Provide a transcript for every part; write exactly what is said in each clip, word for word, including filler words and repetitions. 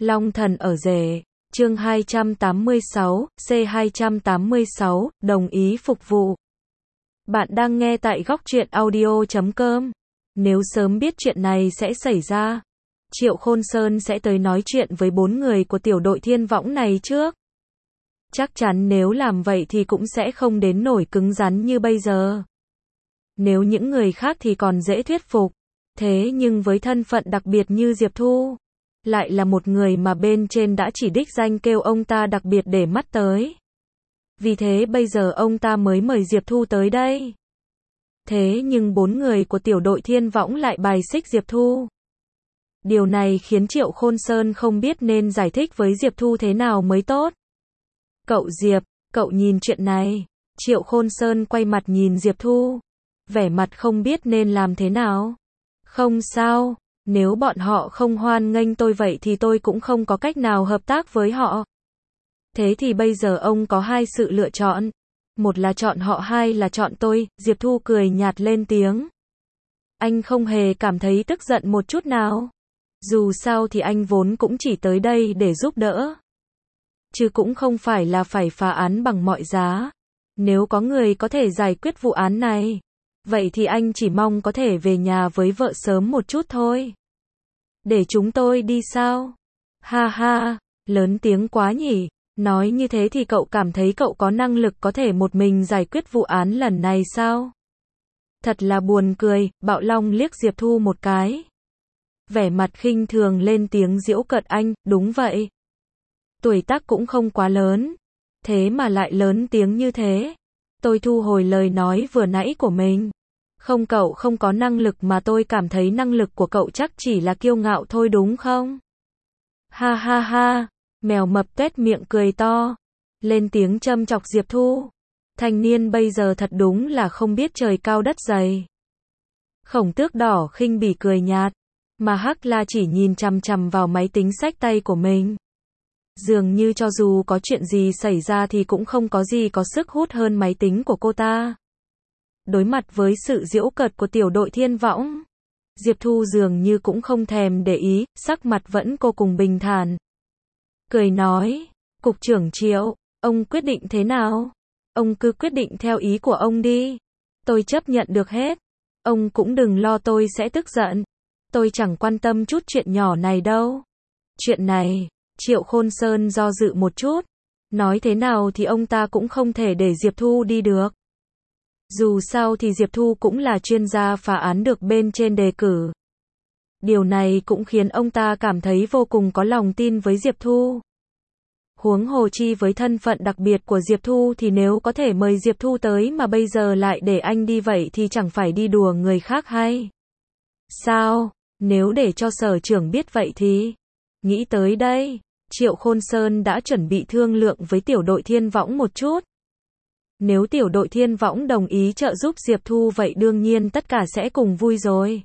Long thần ở rể, chương hai trăm tám mươi sáu, C hai trăm tám mươi sáu, đồng ý phục vụ. Bạn đang nghe tại góc truyện audio chấm com. Nếu sớm biết chuyện này sẽ xảy ra, Triệu Khôn Sơn sẽ tới nói chuyện với bốn người của tiểu đội thiên võng này trước. Chắc chắn nếu làm vậy thì cũng sẽ không đến nổi cứng rắn như bây giờ. Nếu những người khác thì còn dễ thuyết phục. Thế nhưng với thân phận đặc biệt như Diệp Thu, lại là một người mà bên trên đã chỉ đích danh kêu ông ta đặc biệt để mắt tới. Vì thế bây giờ ông ta mới mời Diệp Thu tới đây. Thế nhưng bốn người của tiểu đội thiên võng lại bài xích Diệp Thu. Điều này khiến Triệu Khôn Sơn không biết nên giải thích với Diệp Thu thế nào mới tốt. Cậu Diệp, cậu nhìn chuyện này. Triệu Khôn Sơn quay mặt nhìn Diệp Thu, vẻ mặt không biết nên làm thế nào. Không sao, nếu bọn họ không hoan nghênh tôi vậy thì tôi cũng không có cách nào hợp tác với họ. Thế thì bây giờ ông có hai sự lựa chọn. Một là chọn họ, hai là chọn tôi. Diệp Thu cười nhạt lên tiếng. Anh không hề cảm thấy tức giận một chút nào. Dù sao thì anh vốn cũng chỉ tới đây để giúp đỡ, chứ cũng không phải là phải phá án bằng mọi giá. Nếu có người có thể giải quyết vụ án này, vậy thì anh chỉ mong có thể về nhà với vợ sớm một chút thôi. Để chúng tôi đi sao? Ha ha, lớn tiếng quá nhỉ. Nói như thế thì cậu cảm thấy cậu có năng lực có thể một mình giải quyết vụ án lần này sao? Thật là buồn cười. Bạo Long liếc Diệp Thu một cái, vẻ mặt khinh thường lên tiếng giễu cợt. Anh, đúng vậy. Tuổi tác cũng không quá lớn, thế mà lại lớn tiếng như thế. Tôi thu hồi lời nói vừa nãy của mình. Không, cậu không có năng lực mà tôi cảm thấy năng lực của cậu chắc chỉ là kiêu ngạo thôi đúng không? Ha ha ha, mèo mập tuét miệng cười to, lên tiếng châm chọc Diệp Thu. Thanh niên bây giờ thật đúng là không biết trời cao đất dày. Khổng Tước đỏ khinh bỉ cười nhạt, mà Hắc La chỉ nhìn chằm chằm vào máy tính xách tay của mình. Dường như cho dù có chuyện gì xảy ra thì cũng không có gì có sức hút hơn máy tính của cô ta. Đối mặt với sự giễu cợt của tiểu đội thiên võng, Diệp Thu dường như cũng không thèm để ý, sắc mặt vẫn vô cùng bình thản. Cười nói, Cục trưởng Triệu, ông quyết định thế nào? Ông cứ quyết định theo ý của ông đi. Tôi chấp nhận được hết. Ông cũng đừng lo tôi sẽ tức giận. Tôi chẳng quan tâm chút chuyện nhỏ này đâu. Chuyện này, Triệu Khôn Sơn do dự một chút. Nói thế nào thì ông ta cũng không thể để Diệp Thu đi được. Dù sao thì Diệp Thu cũng là chuyên gia phá án được bên trên đề cử. Điều này cũng khiến ông ta cảm thấy vô cùng có lòng tin với Diệp Thu. Huống hồ chi với thân phận đặc biệt của Diệp Thu thì nếu có thể mời Diệp Thu tới mà bây giờ lại để anh đi vậy thì chẳng phải đi đùa người khác hay sao? Nếu để cho sở trưởng biết vậy thì... Nghĩ tới đây, Triệu Khôn Sơn đã chuẩn bị thương lượng với tiểu đội thiên võng một chút. Nếu tiểu đội thiên võng đồng ý trợ giúp Diệp Thu vậy đương nhiên tất cả sẽ cùng vui rồi.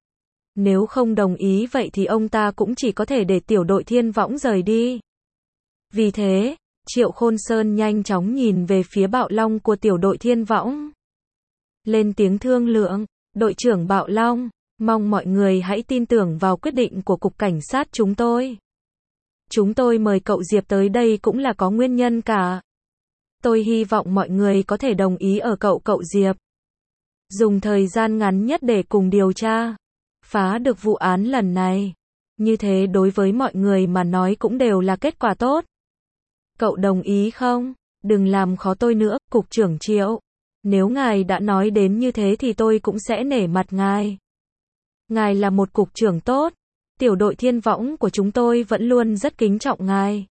Nếu không đồng ý vậy thì ông ta cũng chỉ có thể để tiểu đội thiên võng rời đi. Vì thế, Triệu Khôn Sơn nhanh chóng nhìn về phía Bạo Long của tiểu đội thiên võng. Lên tiếng thương lượng, đội trưởng Bạo Long, mong mọi người hãy tin tưởng vào quyết định của cục cảnh sát chúng tôi. Chúng tôi mời cậu Diệp tới đây cũng là có nguyên nhân cả. Tôi hy vọng mọi người có thể đồng ý ở cậu cậu Diệp. Dùng thời gian ngắn nhất để cùng điều tra, phá được vụ án lần này. Như thế đối với mọi người mà nói cũng đều là kết quả tốt. Cậu đồng ý không? Đừng làm khó tôi nữa, Cục trưởng Triệu. Nếu ngài đã nói đến như thế thì tôi cũng sẽ nể mặt ngài. Ngài là một cục trưởng tốt. Tiểu đội thiên võng của chúng tôi vẫn luôn rất kính trọng ngài.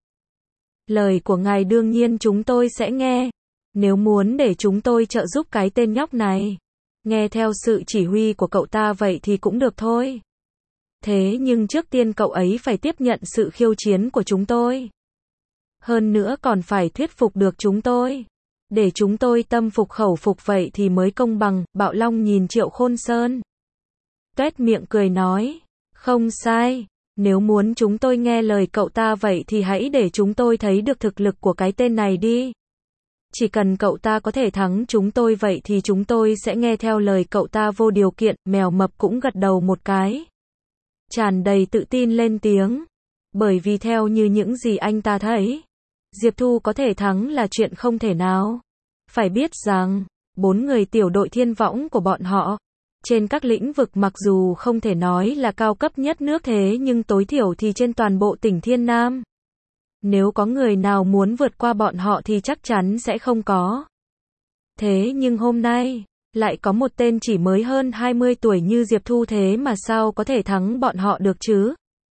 Lời của ngài đương nhiên chúng tôi sẽ nghe. Nếu muốn để chúng tôi trợ giúp cái tên nhóc này, nghe theo sự chỉ huy của cậu ta vậy thì cũng được thôi. Thế nhưng trước tiên cậu ấy phải tiếp nhận sự khiêu chiến của chúng tôi. Hơn nữa còn phải thuyết phục được chúng tôi. Để chúng tôi tâm phục khẩu phục vậy thì mới công bằng. Bạo Long nhìn Triệu Khôn Sơn, tuét miệng cười nói, không sai. Nếu muốn chúng tôi nghe lời cậu ta vậy thì hãy để chúng tôi thấy được thực lực của cái tên này đi. Chỉ cần cậu ta có thể thắng chúng tôi vậy thì chúng tôi sẽ nghe theo lời cậu ta vô điều kiện. Mèo mập cũng gật đầu một cái, tràn đầy tự tin lên tiếng. Bởi vì theo như những gì anh ta thấy, Diệp Thu có thể thắng là chuyện không thể nào. Phải biết rằng, bốn người tiểu đội thiên võng của bọn họ, trên các lĩnh vực mặc dù không thể nói là cao cấp nhất nước thế nhưng tối thiểu thì trên toàn bộ tỉnh Thiên Nam. Nếu có người nào muốn vượt qua bọn họ thì chắc chắn sẽ không có. Thế nhưng hôm nay, lại có một tên chỉ mới hơn hai mươi tuổi như Diệp Thu thế mà sao có thể thắng bọn họ được chứ?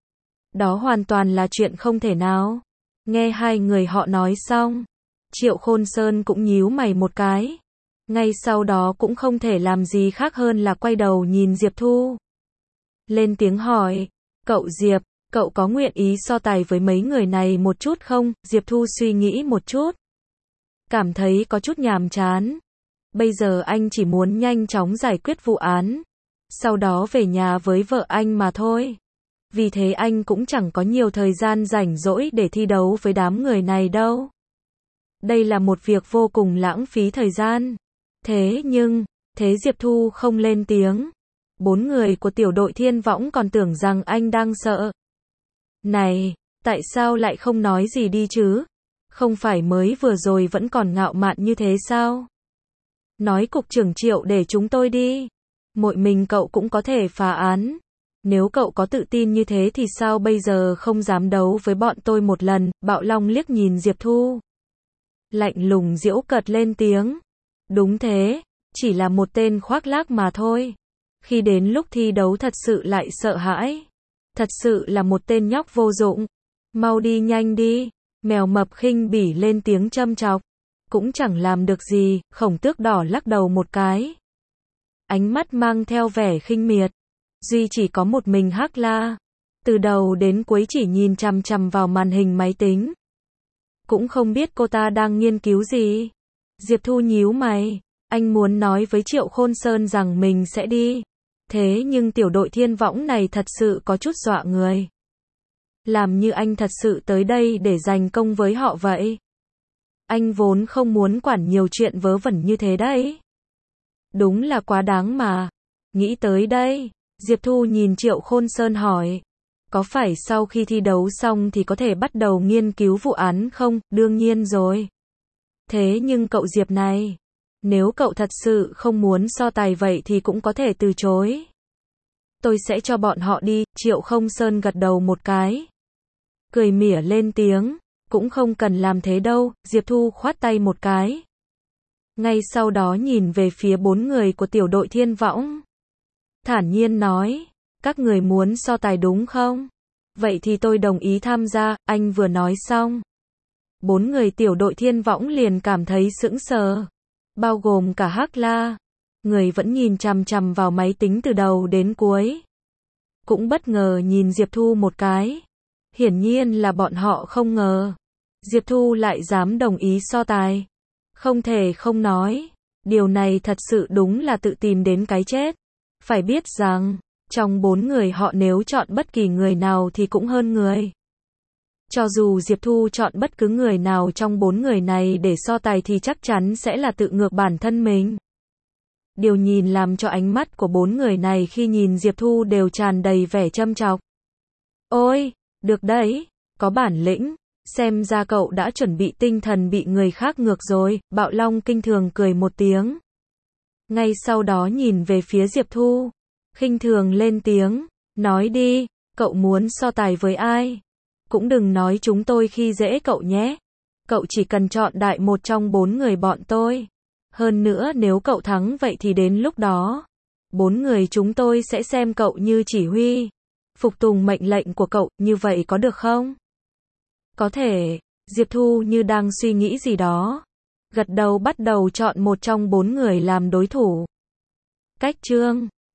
Đó hoàn toàn là chuyện không thể nào. Nghe hai người họ nói xong, Triệu Khôn Sơn cũng nhíu mày một cái. Ngay sau đó cũng không thể làm gì khác hơn là quay đầu nhìn Diệp Thu. Lên tiếng hỏi, cậu Diệp, cậu có nguyện ý so tài với mấy người này một chút không? Diệp Thu suy nghĩ một chút. Cảm thấy có chút nhàm chán. Bây giờ anh chỉ muốn nhanh chóng giải quyết vụ án. Sau đó về nhà với vợ anh mà thôi. Vì thế anh cũng chẳng có nhiều thời gian rảnh rỗi để thi đấu với đám người này đâu. Đây là một việc vô cùng lãng phí thời gian. Thế nhưng, thế Diệp Thu không lên tiếng. Bốn người của tiểu đội thiên võng còn tưởng rằng anh đang sợ. Này, tại sao lại không nói gì đi chứ? Không phải mới vừa rồi vẫn còn ngạo mạn như thế sao? Nói cục trưởng Triệu để chúng tôi đi. Mỗi mình cậu cũng có thể phá án. Nếu cậu có tự tin như thế thì sao bây giờ không dám đấu với bọn tôi một lần? Bạo Long liếc nhìn Diệp Thu. Lạnh lùng giễu cợt lên tiếng. Đúng thế, chỉ là một tên khoác lác mà thôi. Khi đến lúc thi đấu thật sự lại sợ hãi. Thật sự là một tên nhóc vô dụng. Mau đi nhanh đi. Mèo mập khinh bỉ lên tiếng châm chọc. Cũng chẳng làm được gì, Khổng Tước đỏ lắc đầu một cái. Ánh mắt mang theo vẻ khinh miệt. Duy chỉ có một mình Hắc La. Từ đầu đến cuối chỉ nhìn chằm chằm vào màn hình máy tính. Cũng không biết cô ta đang nghiên cứu gì. Diệp Thu nhíu mày. Anh muốn nói với Triệu Khôn Sơn rằng mình sẽ đi. Thế nhưng tiểu đội thiên võng này thật sự có chút dọa người. Làm như anh thật sự tới đây để giành công với họ vậy. Anh vốn không muốn quản nhiều chuyện vớ vẩn như thế đấy. Đúng là quá đáng mà. Nghĩ tới đây, Diệp Thu nhìn Triệu Khôn Sơn hỏi. Có phải sau khi thi đấu xong thì có thể bắt đầu nghiên cứu vụ án không? Đương nhiên rồi. Thế nhưng cậu Diệp này, nếu cậu thật sự không muốn so tài vậy thì cũng có thể từ chối. Tôi sẽ cho bọn họ đi. Triệu Không Sơn gật đầu một cái. Cười mỉa lên tiếng. Cũng không cần làm thế đâu. Diệp Thu khoát tay một cái. Ngay sau đó nhìn về phía bốn người của tiểu đội thiên võng. Thản nhiên nói. Các người muốn so tài đúng không? Vậy thì tôi đồng ý tham gia. Anh vừa nói xong. Bốn người tiểu đội thiên võng liền cảm thấy sững sờ. Bao gồm cả Hắc La. Người vẫn nhìn chằm chằm vào máy tính từ đầu đến cuối. Cũng bất ngờ nhìn Diệp Thu một cái. Hiển nhiên là bọn họ không ngờ. Diệp Thu lại dám đồng ý so tài. Không thể không nói. Điều này thật sự đúng là tự tìm đến cái chết. Phải biết rằng, trong bốn người họ nếu chọn bất kỳ người nào thì cũng hơn người. Cho dù Diệp Thu chọn bất cứ người nào trong bốn người này để so tài thì chắc chắn sẽ là tự ngược bản thân mình. Điều nhìn làm cho ánh mắt của bốn người này khi nhìn Diệp Thu đều tràn đầy vẻ châm chọc. Ôi, được đấy, có bản lĩnh, xem ra cậu đã chuẩn bị tinh thần bị người khác ngược rồi. Bạo Long kinh thường cười một tiếng. Ngay sau đó nhìn về phía Diệp Thu, khinh thường lên tiếng, nói đi, cậu muốn so tài với ai? Cũng đừng nói chúng tôi khi dễ cậu nhé. Cậu chỉ cần chọn đại một trong bốn người bọn tôi. Hơn nữa nếu cậu thắng vậy thì đến lúc đó, bốn người chúng tôi sẽ xem cậu như chỉ huy, phục tùng mệnh lệnh của cậu, như vậy có được không? Có thể. Diệp Thu như đang suy nghĩ gì đó. Gật đầu bắt đầu chọn một trong bốn người làm đối thủ. Cách chương